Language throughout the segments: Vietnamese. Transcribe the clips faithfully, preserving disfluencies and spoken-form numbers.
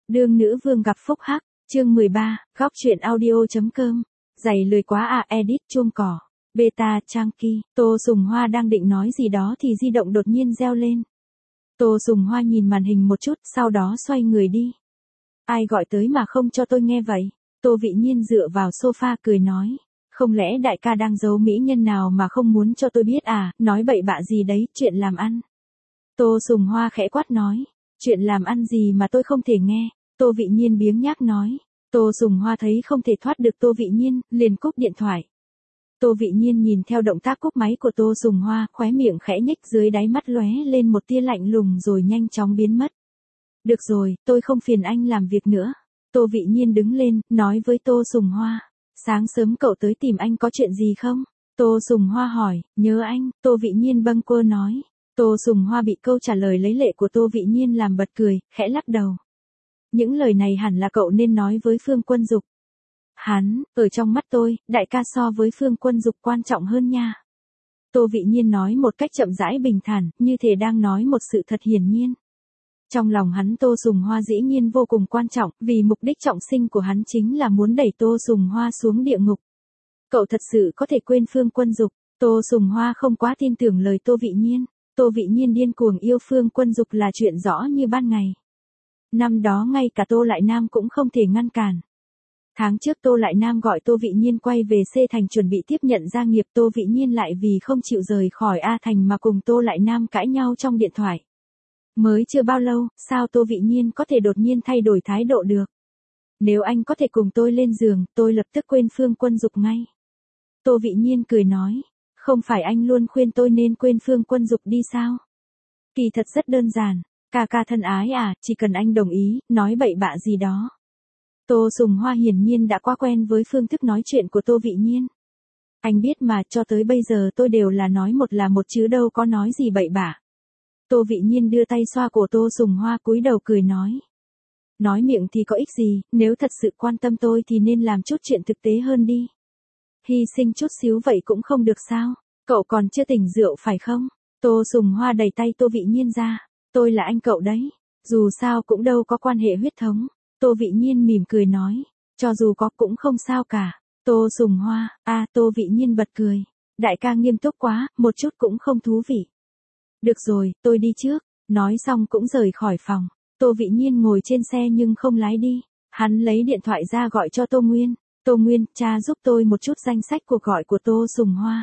Đương nữ vương gặp phúc hắc, chương mười ba, góc truyện audio.com. Giày lười quá à, edit chuông cỏ. Beta trang kỳ, Tô Sùng Hoa đang định nói gì đó thì di động đột nhiên reo lên. Tô Sùng Hoa nhìn màn hình một chút, sau đó xoay người đi. Ai gọi tới mà không cho tôi nghe vậy? Tô Vị Nhiên dựa vào sofa cười nói. Không lẽ đại ca đang giấu mỹ nhân nào mà không muốn cho tôi biết à, nói bậy bạ gì đấy, chuyện làm ăn. Tô Sùng Hoa khẽ quát nói. Chuyện làm ăn gì mà tôi không thể nghe? Tô Vị Nhiên biếng nhác nói. Tô Sùng Hoa thấy không thể thoát được Tô Vị Nhiên, liền cúp điện thoại. Tô Vị Nhiên nhìn theo động tác cúp máy của Tô Sùng Hoa, khóe miệng khẽ nhếch, dưới đáy mắt lóe lên một tia lạnh lùng rồi nhanh chóng biến mất. Được rồi, tôi không phiền anh làm việc nữa. Tô Vị Nhiên đứng lên, nói với Tô Sùng Hoa. Sáng sớm cậu tới tìm anh có chuyện gì không? Tô Sùng Hoa hỏi, nhớ anh, Tô Vị Nhiên bâng quơ nói. Tô Sùng Hoa bị câu trả lời lấy lệ của Tô Vị Nhiên làm bật cười, khẽ lắc đầu. Những lời này hẳn là cậu nên nói với Phương Quân Dục. Hắn, ở trong mắt tôi, đại ca so với Phương Quân Dục quan trọng hơn nha. Tô Vị Nhiên nói một cách chậm rãi bình thản, như thể đang nói một sự thật hiển nhiên. Trong lòng hắn Tô Sùng Hoa dĩ nhiên vô cùng quan trọng, vì mục đích trọng sinh của hắn chính là muốn đẩy Tô Sùng Hoa xuống địa ngục. Cậu thật sự có thể quên Phương Quân Dục? Tô Sùng Hoa không quá tin tưởng lời Tô Vị Nhiên. Tô Vị Nhiên điên cuồng yêu Phương Quân Dục là chuyện rõ như ban ngày. Năm đó ngay cả Tô Lại Nam cũng không thể ngăn cản. Tháng trước Tô Lại Nam gọi Tô Vị Nhiên quay về C Thành chuẩn bị tiếp nhận gia nghiệp, Tô Vị Nhiên lại vì không chịu rời khỏi A Thành mà cùng Tô Lại Nam cãi nhau trong điện thoại. Mới chưa bao lâu, sao Tô Vị Nhiên có thể đột nhiên thay đổi thái độ được? Nếu anh có thể cùng tôi lên giường, tôi lập tức quên Phương Quân Dục ngay. Tô Vị Nhiên cười nói, không phải anh luôn khuyên tôi nên quên Phương Quân Dục đi sao? Kỳ thật rất đơn giản, ca ca thân ái à, chỉ cần anh đồng ý, nói bậy bạ gì đó. Tô Sùng Hoa hiển nhiên đã quá quen với phương thức nói chuyện của Tô Vị Nhiên. Anh biết mà, cho tới bây giờ tôi đều là nói một là một chứ đâu có nói gì bậy bạ. Tô Vị Nhiên đưa tay xoa cổ Tô Sùng Hoa, cúi đầu cười nói. Nói miệng thì có ích gì, nếu thật sự quan tâm tôi thì nên làm chút chuyện thực tế hơn đi. Hy sinh chút xíu vậy cũng không được sao? Cậu còn chưa tỉnh rượu phải không? Tô Sùng Hoa đẩy tay Tô Vị Nhiên ra. Tôi là anh cậu đấy. Dù sao cũng đâu có quan hệ huyết thống. Tô Vị Nhiên mỉm cười nói. Cho dù có cũng không sao cả. Tô Sùng Hoa, à Tô Vị Nhiên bật cười. Đại ca nghiêm túc quá, một chút cũng không thú vị. Được rồi, tôi đi trước. Nói xong cũng rời khỏi phòng. Tô Vị Nhiên ngồi trên xe nhưng không lái đi. Hắn lấy điện thoại ra gọi cho Tô Nguyên. Tô Nguyên, cha giúp tôi một chút danh sách cuộc gọi của Tô Sùng Hoa.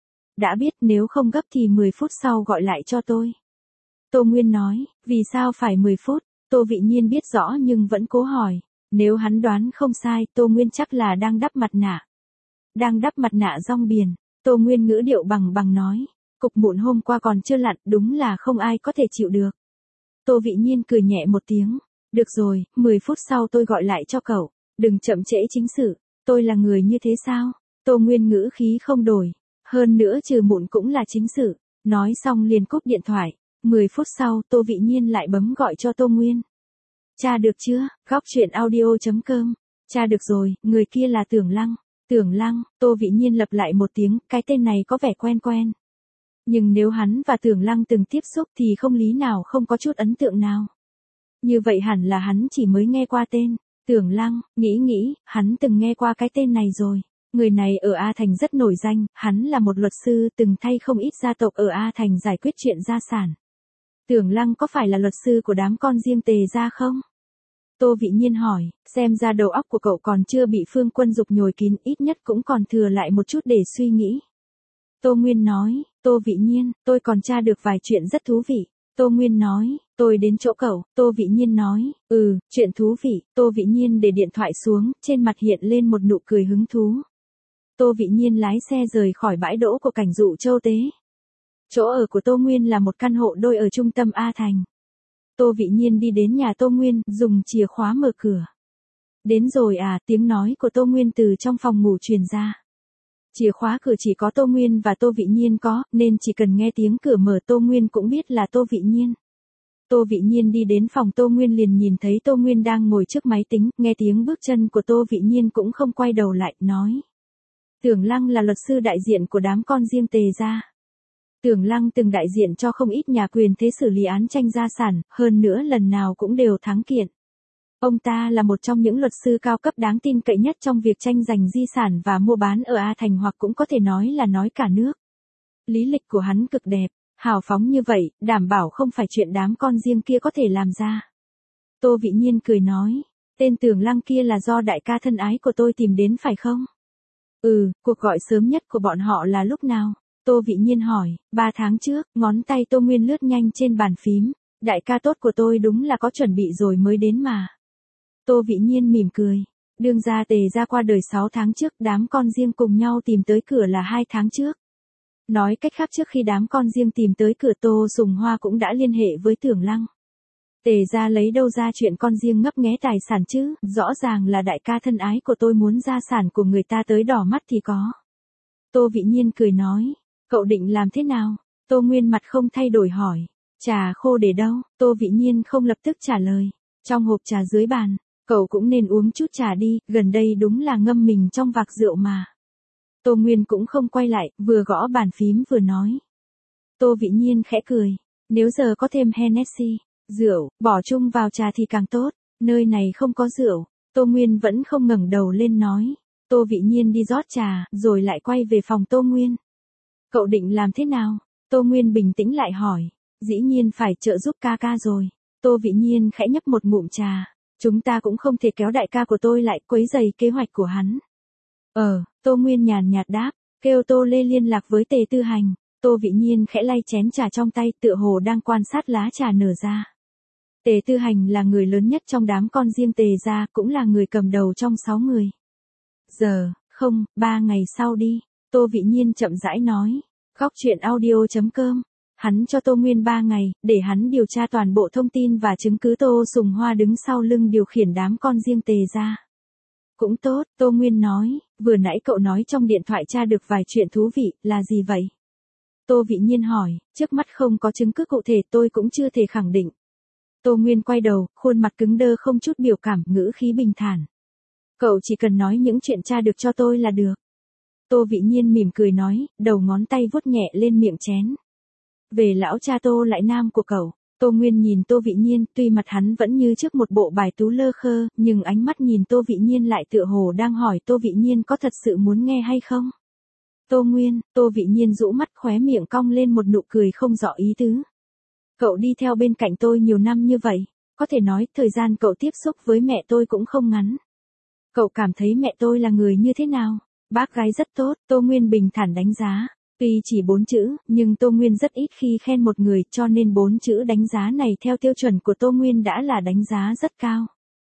Đã biết, nếu không gấp thì mười phút sau gọi lại cho tôi. Tô Nguyên nói, vì sao phải mười phút? Tô Vị Nhiên biết rõ nhưng vẫn cố hỏi. Nếu hắn đoán không sai, Tô Nguyên chắc là đang đắp mặt nạ. Đang đắp mặt nạ rong biển. Tô Nguyên ngữ điệu bằng bằng nói. Cục mụn hôm qua còn chưa lặn, đúng là không ai có thể chịu được. Tô Vị Nhiên cười nhẹ một tiếng. Được rồi, mười phút sau tôi gọi lại cho cậu. Đừng chậm trễ chính sự. Tôi là người như thế sao? Tô Nguyên ngữ khí không đổi. Hơn nữa trừ mụn cũng là chính sự. Nói xong liền cúp điện thoại. mười phút sau, Tô Vị Nhiên lại bấm gọi cho Tô Nguyên. Cha được chưa? Góc truyện audio.com. Cha được rồi, người kia là Tưởng Lăng. Tưởng Lăng, Tô Vị Nhiên lặp lại một tiếng, cái tên này có vẻ quen quen. Nhưng nếu hắn và Tưởng Lăng từng tiếp xúc thì không lý nào không có chút ấn tượng nào. Như vậy hẳn là hắn chỉ mới nghe qua tên. Tưởng Lăng, nghĩ nghĩ, hắn từng nghe qua cái tên này rồi. Người này ở A Thành rất nổi danh, hắn là một luật sư từng thay không ít gia tộc ở A Thành giải quyết chuyện gia sản. Tưởng Lăng có phải là luật sư của đám con riêng Tề gia không? Tô Vị Nhiên hỏi, xem ra đầu óc của cậu còn chưa bị Phương Quân Dục nhồi kín, ít nhất cũng còn thừa lại một chút để suy nghĩ. Tô Nguyên nói, Tô Vị Nhiên, tôi còn tra được vài chuyện rất thú vị. Tô Nguyên nói, tôi đến chỗ cậu. Tô Vị Nhiên nói, ừ, chuyện thú vị. Tô Vị Nhiên để điện thoại xuống, trên mặt hiện lên một nụ cười hứng thú. Tô Vị Nhiên lái xe rời khỏi bãi đỗ của Cảnh Dụ Châu Tế. Chỗ ở của Tô Nguyên là một căn hộ đôi ở trung tâm A Thành. Tô Vị Nhiên đi đến nhà Tô Nguyên, dùng chìa khóa mở cửa. Đến rồi à, tiếng nói của Tô Nguyên từ trong phòng ngủ truyền ra. Chìa khóa cửa chỉ có Tô Nguyên và Tô Vị Nhiên có, nên chỉ cần nghe tiếng cửa mở Tô Nguyên cũng biết là Tô Vị Nhiên. Tô Vị Nhiên đi đến phòng Tô Nguyên liền nhìn thấy Tô Nguyên đang ngồi trước máy tính, nghe tiếng bước chân của Tô Vị Nhiên cũng không quay đầu lại, nói. Tưởng Lăng là luật sư đại diện của đám con riêng Tề gia. Tưởng Lăng từng đại diện cho không ít nhà quyền thế xử lý án tranh gia sản, hơn nữa lần nào cũng đều thắng kiện. Ông ta là một trong những luật sư cao cấp đáng tin cậy nhất trong việc tranh giành di sản và mua bán ở A Thành, hoặc cũng có thể nói là nói cả nước. Lý lịch của hắn cực đẹp, hào phóng như vậy, đảm bảo không phải chuyện đám con riêng kia có thể làm ra. Tô Vị Nhiên cười nói, tên Tưởng Lăng kia là do đại ca thân ái của tôi tìm đến phải không? Ừ, cuộc gọi sớm nhất của bọn họ là lúc nào? Tô Vị Nhiên hỏi, ba tháng trước, ngón tay Tô Nguyên lướt nhanh trên bàn phím. Đại ca tốt của tôi đúng là có chuẩn bị rồi mới đến mà. Tô Vị Nhiên mỉm cười. Đương gia Tề gia qua đời sáu tháng trước, đám con riêng cùng nhau tìm tới cửa là hai tháng trước. Nói cách khác, trước khi đám con riêng tìm tới cửa, Tô Sùng Hoa cũng đã liên hệ với Tưởng Lăng. Tề gia lấy đâu ra chuyện con riêng ngấp nghé tài sản chứ, rõ ràng là đại ca thân ái của tôi muốn gia sản của người ta tới đỏ mắt thì có. Tô Vị Nhiên cười nói, cậu định làm thế nào? Tô Nguyên mặt không thay đổi hỏi, trà khô để đâu? Tô Vị Nhiên không lập tức trả lời, trong hộp trà dưới bàn, cậu cũng nên uống chút trà đi, gần đây đúng là ngâm mình trong vạc rượu mà. Tô Nguyên cũng không quay lại, vừa gõ bàn phím vừa nói. Tô Vị Nhiên khẽ cười, nếu giờ có thêm Hennessy, rượu, bỏ chung vào trà thì càng tốt, nơi này không có rượu. Tô Nguyên vẫn không ngẩng đầu lên nói. Tô Vị Nhiên đi rót trà, rồi lại quay về phòng Tô Nguyên. Cậu định làm thế nào? Tô Nguyên bình tĩnh lại hỏi. Dĩ nhiên phải trợ giúp ca ca rồi. Tô Vị Nhiên khẽ nhấp một ngụm trà. Chúng ta cũng không thể kéo đại ca của tôi lại quấy rầy kế hoạch của hắn. Ờ, Tô Nguyên nhàn nhạt đáp, kêu Tô Lê liên lạc với Tề Tư Hành. Tô Vị Nhiên khẽ lay chén trà trong tay, tựa hồ đang quan sát lá trà nở ra. Tề Tư Hành là người lớn nhất trong đám con riêng Tề gia, cũng là người cầm đầu trong sáu người. Giờ, không, ba ngày sau đi, Tô Vị Nhiên chậm rãi nói. Góc truyện audio chấm com. Hắn cho Tô Nguyên ba ngày, để hắn điều tra toàn bộ thông tin và chứng cứ Tô Sùng Hoa đứng sau lưng điều khiển đám con riêng Tề gia. Cũng tốt, Tô Nguyên nói, vừa nãy cậu nói trong điện thoại tra được vài chuyện thú vị, là gì vậy? Tô Vị Nhiên hỏi, trước mắt không có chứng cứ cụ thể, tôi cũng chưa thể khẳng định. Tô Nguyên quay đầu, khuôn mặt cứng đơ không chút biểu cảm, ngữ khí bình thản. Cậu chỉ cần nói những chuyện tra được cho tôi là được. Tô Vị Nhiên mỉm cười nói, đầu ngón tay vuốt nhẹ lên miệng chén. Về lão cha Tô Lại Nam của cậu. Tô Nguyên nhìn Tô Vị Nhiên, tuy mặt hắn vẫn như trước một bộ bài tú lơ khơ, nhưng ánh mắt nhìn Tô Vị Nhiên lại tựa hồ đang hỏi Tô Vị Nhiên có thật sự muốn nghe hay không. Tô Nguyên, Tô Vị Nhiên rũ mắt, khóe miệng cong lên một nụ cười không rõ ý tứ. Cậu đi theo bên cạnh tôi nhiều năm như vậy, có thể nói thời gian cậu tiếp xúc với mẹ tôi cũng không ngắn. Cậu cảm thấy mẹ tôi là người như thế nào? Bác gái rất tốt, Tô Nguyên bình thản đánh giá. Tuy chỉ bốn chữ, nhưng Tô Nguyên rất ít khi khen một người, cho nên bốn chữ đánh giá này theo tiêu chuẩn của Tô Nguyên đã là đánh giá rất cao.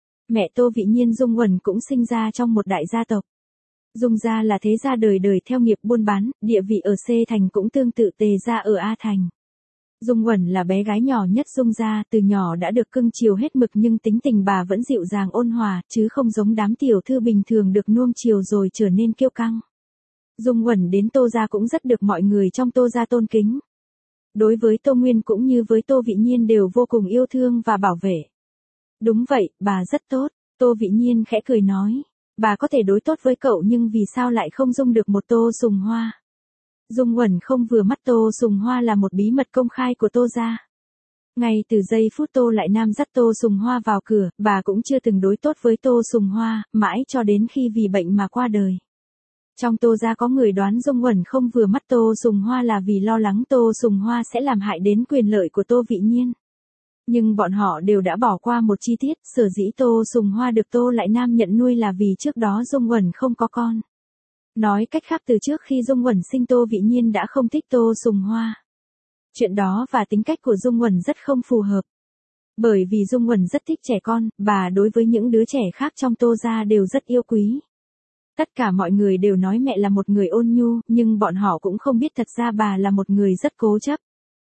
Mẹ Tô Vị Nhiên Dung Uẩn cũng sinh ra trong một đại gia tộc. Dung gia là thế gia đời đời theo nghiệp buôn bán, địa vị ở C Thành cũng tương tự Tề gia ở A Thành. Dung Uẩn là bé gái nhỏ nhất Dung gia, từ nhỏ đã được cưng chiều hết mực, nhưng tính tình bà vẫn dịu dàng ôn hòa, chứ không giống đám tiểu thư bình thường được nuông chiều rồi trở nên kiêu căng. Dung Uẩn đến Tô gia cũng rất được mọi người trong Tô gia tôn kính. Đối với Tô Nguyên cũng như với Tô Vị Nhiên đều vô cùng yêu thương và bảo vệ. Đúng vậy, bà rất tốt, Tô Vị Nhiên khẽ cười nói. Bà có thể đối tốt với cậu nhưng vì sao lại không dung được một Tô Sùng Hoa? Dung Uẩn không vừa mắt Tô Sùng Hoa là một bí mật công khai của Tô gia. Ngay từ giây phút Tô Lại Nam dắt Tô Sùng Hoa vào cửa, bà cũng chưa từng đối tốt với Tô Sùng Hoa, mãi cho đến khi vì bệnh mà qua đời. Trong Tô gia có người đoán Dung Uẩn không vừa mắt Tô Sùng Hoa là vì lo lắng Tô Sùng Hoa sẽ làm hại đến quyền lợi của Tô Vị Nhiên. Nhưng bọn họ đều đã bỏ qua một chi tiết, sở dĩ Tô Sùng Hoa được Tô Lại Nam nhận nuôi là vì trước đó Dung Uẩn không có con. Nói cách khác, từ trước khi Dung Uẩn sinh Tô Vị Nhiên đã không thích Tô Sùng Hoa. Chuyện đó và tính cách của Dung Uẩn rất không phù hợp. Bởi vì Dung Uẩn rất thích trẻ con, bà đối với những đứa trẻ khác trong Tô gia đều rất yêu quý. Tất cả mọi người đều nói mẹ là một người ôn nhu, nhưng bọn họ cũng không biết thật ra bà là một người rất cố chấp.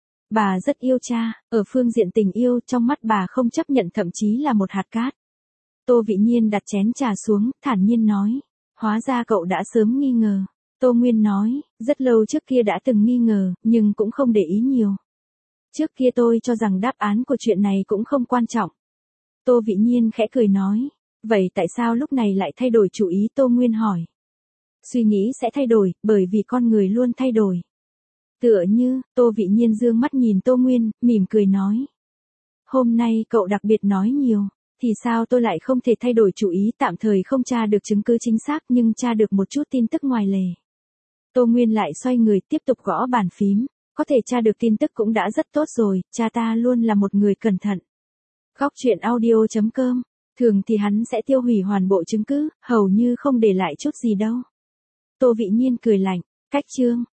Bà rất yêu cha, ở phương diện tình yêu, trong mắt bà không chấp nhận thậm chí là một hạt cát. Tô Vị Nhiên đặt chén trà xuống, thản nhiên nói. Hóa ra cậu đã sớm nghi ngờ. Tô Nguyên nói, rất lâu trước kia đã từng nghi ngờ, nhưng cũng không để ý nhiều. Trước kia tôi cho rằng đáp án của chuyện này cũng không quan trọng. Tô Vị Nhiên khẽ cười nói. Vậy tại sao lúc này lại thay đổi chủ ý? Tô Nguyên hỏi. Suy nghĩ sẽ thay đổi, bởi vì con người luôn thay đổi. Tựa như, Tô Vị Nhiên dương mắt nhìn Tô Nguyên, mỉm cười nói. Hôm nay cậu đặc biệt nói nhiều. Thì sao tôi lại không thể thay đổi chủ ý, tạm thời không tra được chứng cứ chính xác nhưng tra được một chút tin tức ngoài lề. Tô Nguyên lại xoay người tiếp tục gõ bàn phím. Có thể tra được tin tức cũng đã rất tốt rồi, cha ta luôn là một người cẩn thận. Góc truyện audio chấm com. Thường thì hắn sẽ tiêu hủy hoàn bộ chứng cứ, hầu như không để lại chút gì đâu. Tô Vĩ Nhiên cười lạnh. Cách chương.